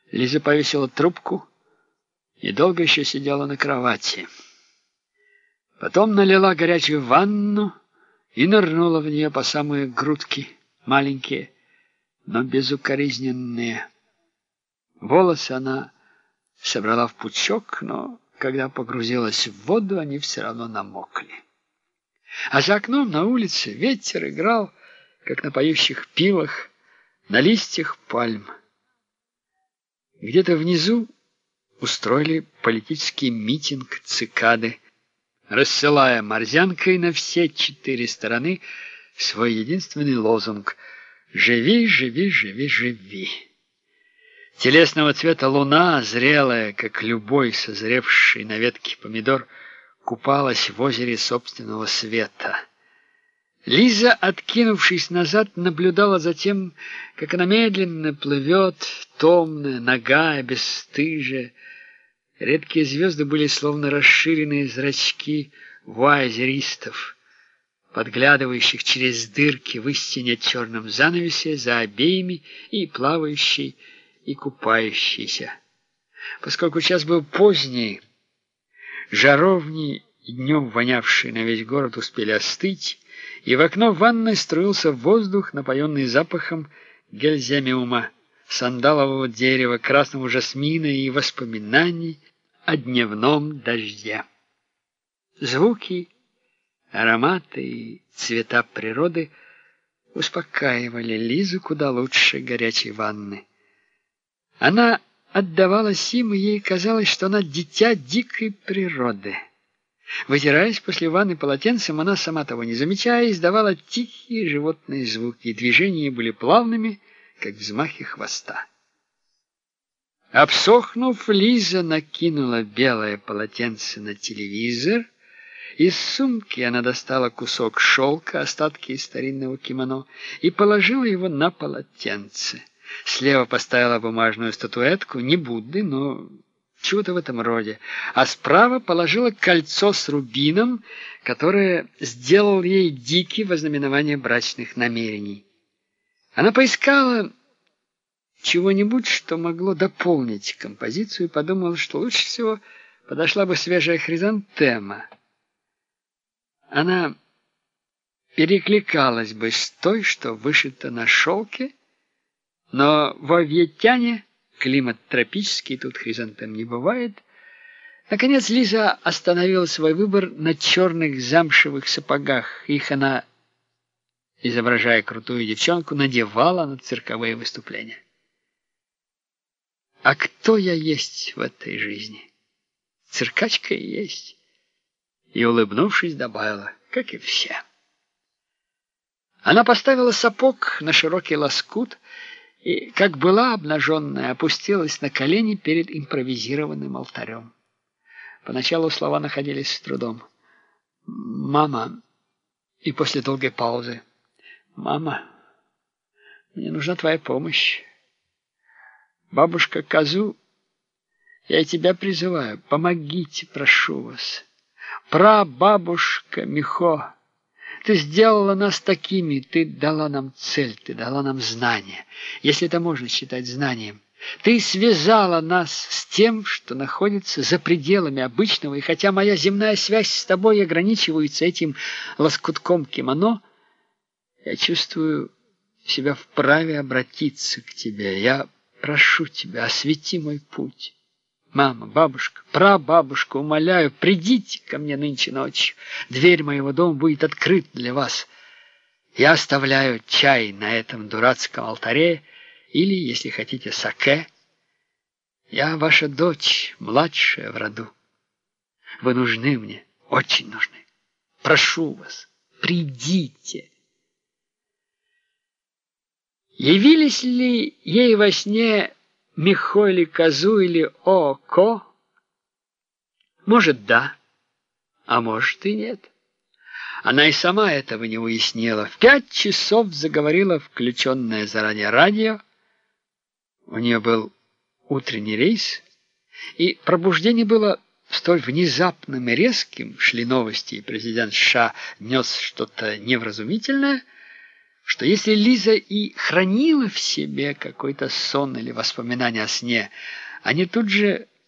Лиза повесила трубку и долго еще сидела на кровати. Потом налила горячую ванну и нырнула в нее по самые грудки, маленькие, но безукоризненные. Волосы она собрала в пучок, но когда погрузилась в воду, они все равно намокли. А за окном на улице ветер играл, как на поющих пилах, на листьях пальм. Где-то внизу устроили политический митинг цикады, рассылая морзянкой на все 4 стороны свой единственный лозунг «Живи, живи, живи, живи». Телесного цвета луна, зрелая, как любой созревший на ветке помидор, купалась в озере собственного света. Лиза, откинувшись назад, наблюдала за тем, как она медленно плывет, томная, нагая, бесстыжая. Редкие звезды были словно расширенные зрачки вуайеристов, подглядывающих через дырки в истине черном занавесе за обеими и плавающей, и купающейся. Поскольку час был поздний, жаровни, днем вонявшие на весь город, успели остыть, и в окно ванной струился воздух, напоенный запахом гельземиума, сандалового дерева, красного жасмина и воспоминаний о дневном дожде. Звуки, ароматы и цвета природы успокаивали Лизу куда лучше горячей ванны. Она отдавалась им, и ей казалось, что она дитя дикой природы. Вытираясь после ванны полотенцем, она, сама того не замечая, издавала тихие животные звуки, и движения были плавными, как взмахи хвоста. Обсохнув, Лиза накинула белое полотенце на телевизор. Из сумки она достала кусок шелка, остатки старинного кимоно, и положила его на полотенце. Слева поставила бумажную статуэтку, не Будды, но чего-то в этом роде, а справа положила кольцо с рубином, которое сделал ей Дикий во знаменование брачных намерений. Она поискала чего-нибудь, что могло дополнить композицию, и подумала, что лучше всего подошла бы свежая хризантема. Она перекликалась бы с той, что вышита на шелке, но во Вьетняне климат тропический, тут хризантем не бывает. Наконец Лиза остановила свой выбор на черных замшевых сапогах. Их она, изображая крутую девчонку, надевала на цирковые выступления. А кто я есть в этой жизни? Циркачка и есть. И, улыбнувшись, добавила, как и все. Она поставила сапог на широкий лоскут и, как была обнаженная, опустилась на колени перед импровизированным алтарем. Поначалу слова находились с трудом. «Мама», и после долгой паузы, «Мама, мне нужна твоя помощь. Бабушка Казу, я тебя призываю, помогите, прошу вас. Прабабушка Михо, ты сделала нас такими, ты дала нам цель, ты дала нам знания, если это можно считать знанием. Ты связала нас с тем, что находится за пределами обычного, и хотя моя земная связь с тобой ограничивается этим лоскутком кимоно, я чувствую себя вправе обратиться к тебе. Я прошу тебя, освети мой путь. Мама, бабушка, прабабушка, умоляю, придите ко мне нынче ночью. Дверь моего дома будет открыта для вас. Я оставляю чай на этом дурацком алтаре, или, если хотите, саке. Я ваша дочь, младшая в роду. Вы нужны мне, очень нужны. Прошу вас, придите. Явились ли ей во сне Михо или Казу или Око? Может, да, а может и нет. Она и сама этого не уяснила. В 5 часов заговорила включенное заранее радио. У нее был утренний рейс, и пробуждение было столь внезапным и резким, шли новости, и президент США нес что-то невразумительное, что если Лиза и хранила в себе какой-то сон или воспоминание о сне, они тут же